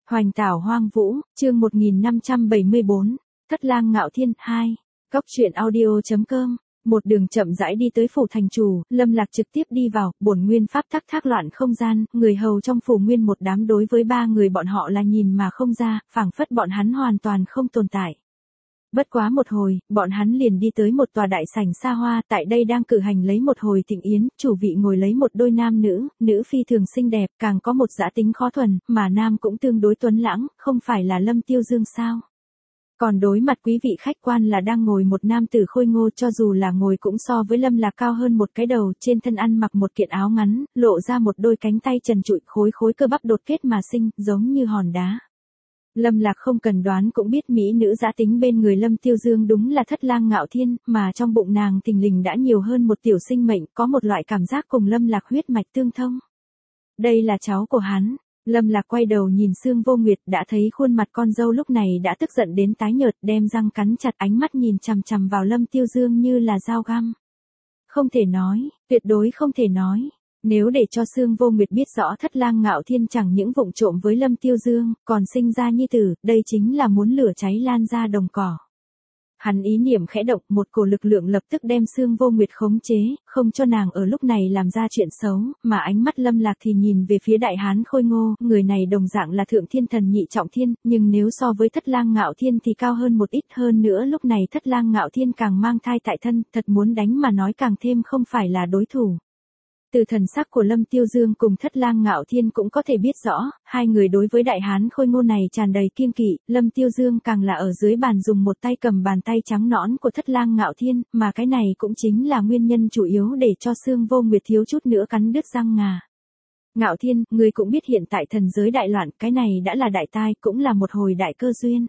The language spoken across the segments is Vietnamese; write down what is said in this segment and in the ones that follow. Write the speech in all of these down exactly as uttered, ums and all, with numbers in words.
Hoành tảo hoang vũ, chương một nghìn năm trăm bảy mươi bốn, Thất lang ngạo thiên, hai. Góc truyện audio.com. Một đường chậm rãi đi tới phủ thành chủ, Lâm Lạc trực tiếp đi vào, bổn nguyên pháp tắc thác loạn không gian, người hầu trong phủ nguyên một đám đối với ba người bọn họ là nhìn mà không ra, phảng phất bọn hắn hoàn toàn không tồn tại. Bất quá một hồi, bọn hắn liền đi tới một tòa đại sảnh xa hoa, tại đây đang cử hành lấy một hồi thịnh yến, chủ vị ngồi lấy một đôi nam nữ, nữ phi thường xinh đẹp, càng có một dã tính khó thuần, mà nam cũng tương đối tuấn lãng, không phải là Lâm Tiêu Dương sao? Còn đối mặt quý vị khách quan là đang ngồi một nam tử khôi ngô, cho dù là ngồi cũng so với Lâm Lạc cao hơn một cái đầu, trên thân ăn mặc một kiện áo ngắn, lộ ra một đôi cánh tay trần trụi, khối khối cơ bắp đột kết mà sinh, giống như hòn đá. Lâm Lạc không cần đoán cũng biết mỹ nữ dã tính bên người Lâm Tiêu Dương đúng là Thất lang ngạo thiên, mà trong bụng nàng thình lình đã nhiều hơn một tiểu sinh mệnh, có một loại cảm giác cùng Lâm Lạc huyết mạch tương thông. Đây là cháu của hắn. Lâm Lạc quay đầu nhìn Sương Vô Nguyệt, đã thấy khuôn mặt con dâu lúc này đã tức giận đến tái nhợt, đem răng cắn chặt, ánh mắt nhìn chằm chằm vào Lâm Tiêu Dương như là dao găm. Không thể nói, tuyệt đối không thể nói. Nếu để cho Sương Vô Nguyệt biết rõ Thất lang ngạo thiên chẳng những vụng trộm với Lâm Tiêu Dương, còn sinh ra nhi tử, đây chính là muốn lửa cháy lan ra đồng cỏ. Hắn ý niệm khẽ động, một cổ lực lượng lập tức đem Sương Vô Nguyệt khống chế, không cho nàng ở lúc này làm ra chuyện xấu, mà ánh mắt Lâm Lạc thì nhìn về phía đại hán khôi ngô, người này đồng dạng là thượng thiên thần nhị trọng thiên, nhưng nếu so với Thất lang ngạo thiên thì cao hơn một ít, hơn nữa lúc này Thất lang ngạo thiên càng mang thai tại thân, thật muốn đánh mà nói càng thêm không phải là đối thủ. Từ thần sắc của Lâm Tiêu Dương cùng Thất lang ngạo thiên cũng có thể biết rõ, hai người đối với đại hán khôi ngô này tràn đầy kiêng kỵ, Lâm Tiêu Dương càng là ở dưới bàn dùng một tay cầm bàn tay trắng nõn của Thất lang ngạo thiên, mà cái này cũng chính là nguyên nhân chủ yếu để cho Sương Vô Nguyệt thiếu chút nữa cắn đứt răng ngà. Ngạo thiên, ngươi cũng biết hiện tại thần giới đại loạn, cái này đã là đại tai, cũng là một hồi đại cơ duyên.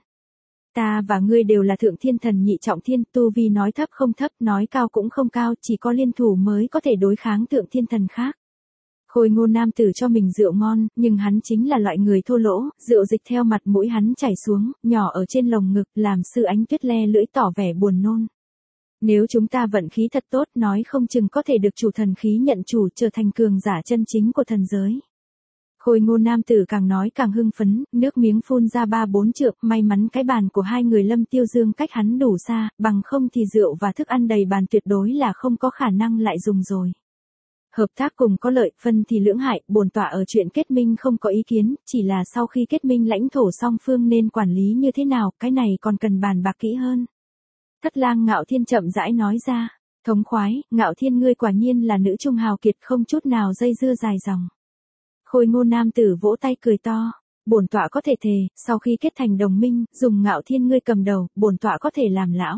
Ta và ngươi đều là thượng thiên thần nhị trọng thiên, tu vi nói thấp không thấp, nói cao cũng không cao, chỉ có liên thủ mới có thể đối kháng thượng thiên thần khác. Khôi ngô nam tử cho mình rượu ngon, nhưng hắn chính là loại người thô lỗ, rượu dịch theo mặt mũi hắn chảy xuống, nhỏ ở trên lồng ngực, làm Sư Ánh Tuyết le lưỡi tỏ vẻ buồn nôn. Nếu chúng ta vận khí thật tốt, nói không chừng có thể được chủ thần khí nhận chủ, trở thành cường giả chân chính của thần giới. Khôi ngô nam tử càng nói càng hưng phấn, nước miếng phun ra ba bốn trượng, may mắn cái bàn của hai người Lâm Tiêu Dương cách hắn đủ xa, bằng không thì rượu và thức ăn đầy bàn tuyệt đối là không có khả năng lại dùng rồi. Hợp tác cùng có lợi, phân thì lưỡng hại, bổn tọa ở chuyện kết minh không có ý kiến, chỉ là sau khi kết minh lãnh thổ song phương nên quản lý như thế nào, cái này còn cần bàn bạc kỹ hơn. Thất lang ngạo thiên chậm rãi nói ra, thống khoái, ngạo thiên ngươi quả nhiên là nữ trung hào kiệt, không chút nào dây dưa dài dòng. Khôi ngô nam tử vỗ tay cười to, bổn tọa có thể thề, sau khi kết thành đồng minh, dùng ngạo thiên ngươi cầm đầu, bổn tọa có thể làm lão.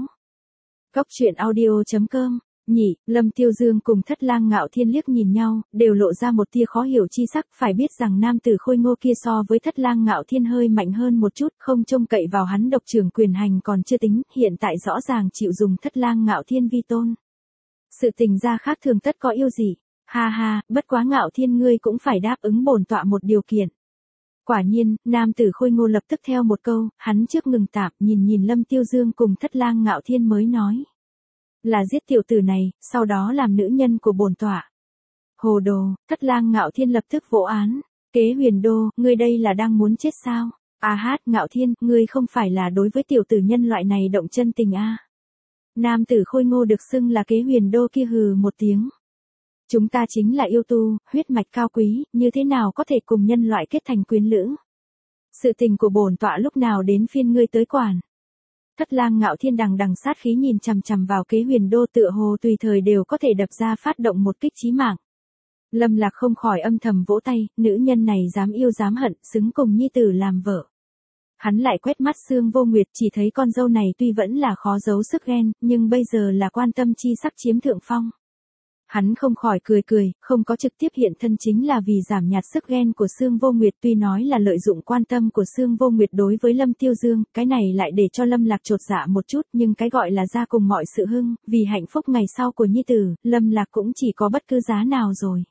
Góc truyện audio.com, nhỉ, Lâm Tiêu Dương cùng Thất lang ngạo thiên liếc nhìn nhau, đều lộ ra một tia khó hiểu chi sắc, phải biết rằng nam tử khôi ngô kia so với Thất lang ngạo thiên hơi mạnh hơn một chút, không trông cậy vào hắn độc trưởng quyền hành còn chưa tính, hiện tại rõ ràng chịu dùng Thất lang ngạo thiên vi tôn. Sự tình ra khác thường tất có yêu gì. Ha ha, bất quá ngạo thiên ngươi cũng phải đáp ứng bổn tọa một điều kiện. Quả nhiên, nam tử khôi ngô lập tức theo một câu, hắn trước ngừng tạm, nhìn nhìn Lâm Tiêu Dương cùng Thất lang ngạo thiên mới nói. Là giết tiểu tử này, sau đó làm nữ nhân của bổn tọa. Hồ đồ, Thất lang ngạo thiên lập tức vỗ án. Kế huyền đô, ngươi đây là đang muốn chết sao? À hát, ngạo thiên, ngươi không phải là đối với tiểu tử nhân loại này động chân tình a? À? Nam tử khôi ngô được xưng là kế huyền đô kia hừ một tiếng. Chúng ta chính là yêu tu, huyết mạch cao quý, như thế nào có thể cùng nhân loại kết thành quyến lữ? Sự tình của bổn tọa lúc nào đến phiên ngươi tới quản? Thất lang ngạo thiên đằng đằng sát khí nhìn chằm chằm vào kế huyền đô, tựa hồ tùy thời đều có thể đập ra phát động một kích chí mạng. Lâm Lạc không khỏi âm thầm vỗ tay, nữ nhân này dám yêu dám hận, xứng cùng nhi tử làm vợ. Hắn lại quét mắt Sương Vô Nguyệt, chỉ thấy con dâu này tuy vẫn là khó giấu sức ghen, nhưng bây giờ là quan tâm chi sắc chiếm thượng phong. Hắn không khỏi cười cười, không có trực tiếp hiện thân chính là vì giảm nhạt sức ghen của Sương Vô Nguyệt, tuy nói là lợi dụng quan tâm của Sương Vô Nguyệt đối với Lâm Tiêu Dương, cái này lại để cho Lâm Lạc chột dạ một chút, nhưng cái gọi là ra cùng mọi sự hưng, vì hạnh phúc ngày sau của nhi tử, Lâm Lạc cũng chỉ có bất cứ giá nào rồi.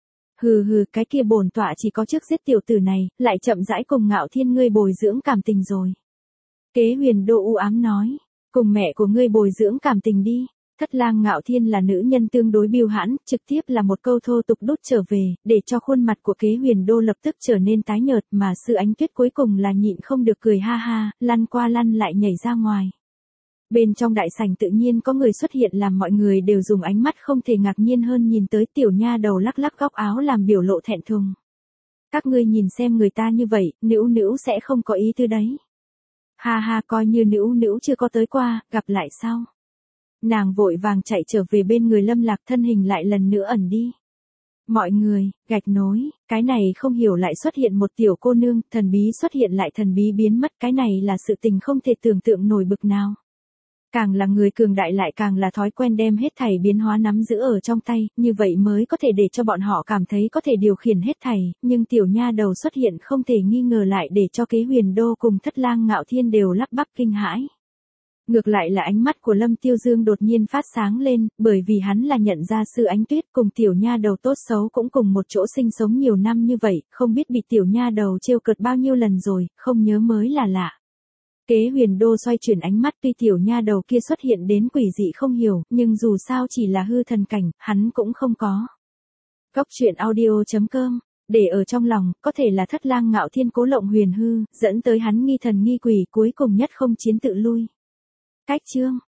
Hừ hừ, cái kia bổn tọa chỉ có trước giết tiểu tử này, lại chậm rãi cùng ngạo thiên ngươi bồi dưỡng cảm tình rồi. Kế huyền đô u ám nói, cùng mẹ của ngươi bồi dưỡng cảm tình đi. Thất Lang Ngạo Thiên là nữ nhân tương đối biêu hãn, trực tiếp là một câu thô tục đút trở về, để cho khuôn mặt của Kế Huyền Đô lập tức trở nên tái nhợt, mà Sư Ánh Tuyết cuối cùng là nhịn không được cười ha ha, lăn qua lăn lại nhảy ra ngoài. Bên trong đại sảnh tự nhiên có người xuất hiện làm mọi người đều dùng ánh mắt không thể ngạc nhiên hơn nhìn tới tiểu nha đầu lắc lắc góc áo làm biểu lộ thẹn thùng. Các ngươi nhìn xem người ta như vậy, Nữu Nữu sẽ không có ý tư đấy. Ha ha, coi như Nữu Nữu chưa có tới qua, gặp lại sau. Nàng vội vàng chạy trở về bên người Lâm Lạc, thân hình lại lần nữa ẩn đi. Mọi người, gạch nối, cái này không hiểu lại xuất hiện một tiểu cô nương, thần bí xuất hiện lại thần bí biến mất, cái này là sự tình không thể tưởng tượng nổi bực nào. Càng là người cường đại lại càng là thói quen đem hết thảy biến hóa nắm giữ ở trong tay, như vậy mới có thể để cho bọn họ cảm thấy có thể điều khiển hết thảy, nhưng tiểu nha đầu xuất hiện không thể nghi ngờ lại để cho Kế Huyền Đô cùng Thất Lang Ngạo Thiên đều lắp bắp kinh hãi. Ngược lại là ánh mắt của Lâm Tiêu Dương đột nhiên phát sáng lên, bởi vì hắn là nhận ra Sư Ánh Tuyết cùng tiểu nha đầu tốt xấu cũng cùng một chỗ sinh sống nhiều năm như vậy, không biết bị tiểu nha đầu trêu cợt bao nhiêu lần rồi, không nhớ mới là lạ. Kế Huyền Đô xoay chuyển ánh mắt, tuy tiểu nha đầu kia xuất hiện đến quỷ dị không hiểu, nhưng dù sao chỉ là hư thần cảnh, hắn cũng không có. Góc truyện audio chấm com, để ở trong lòng, có thể là Thất Lang Ngạo Thiên cố lộng huyền hư, dẫn tới hắn nghi thần nghi quỷ, cuối cùng nhất không chiến tự lui. Cách chương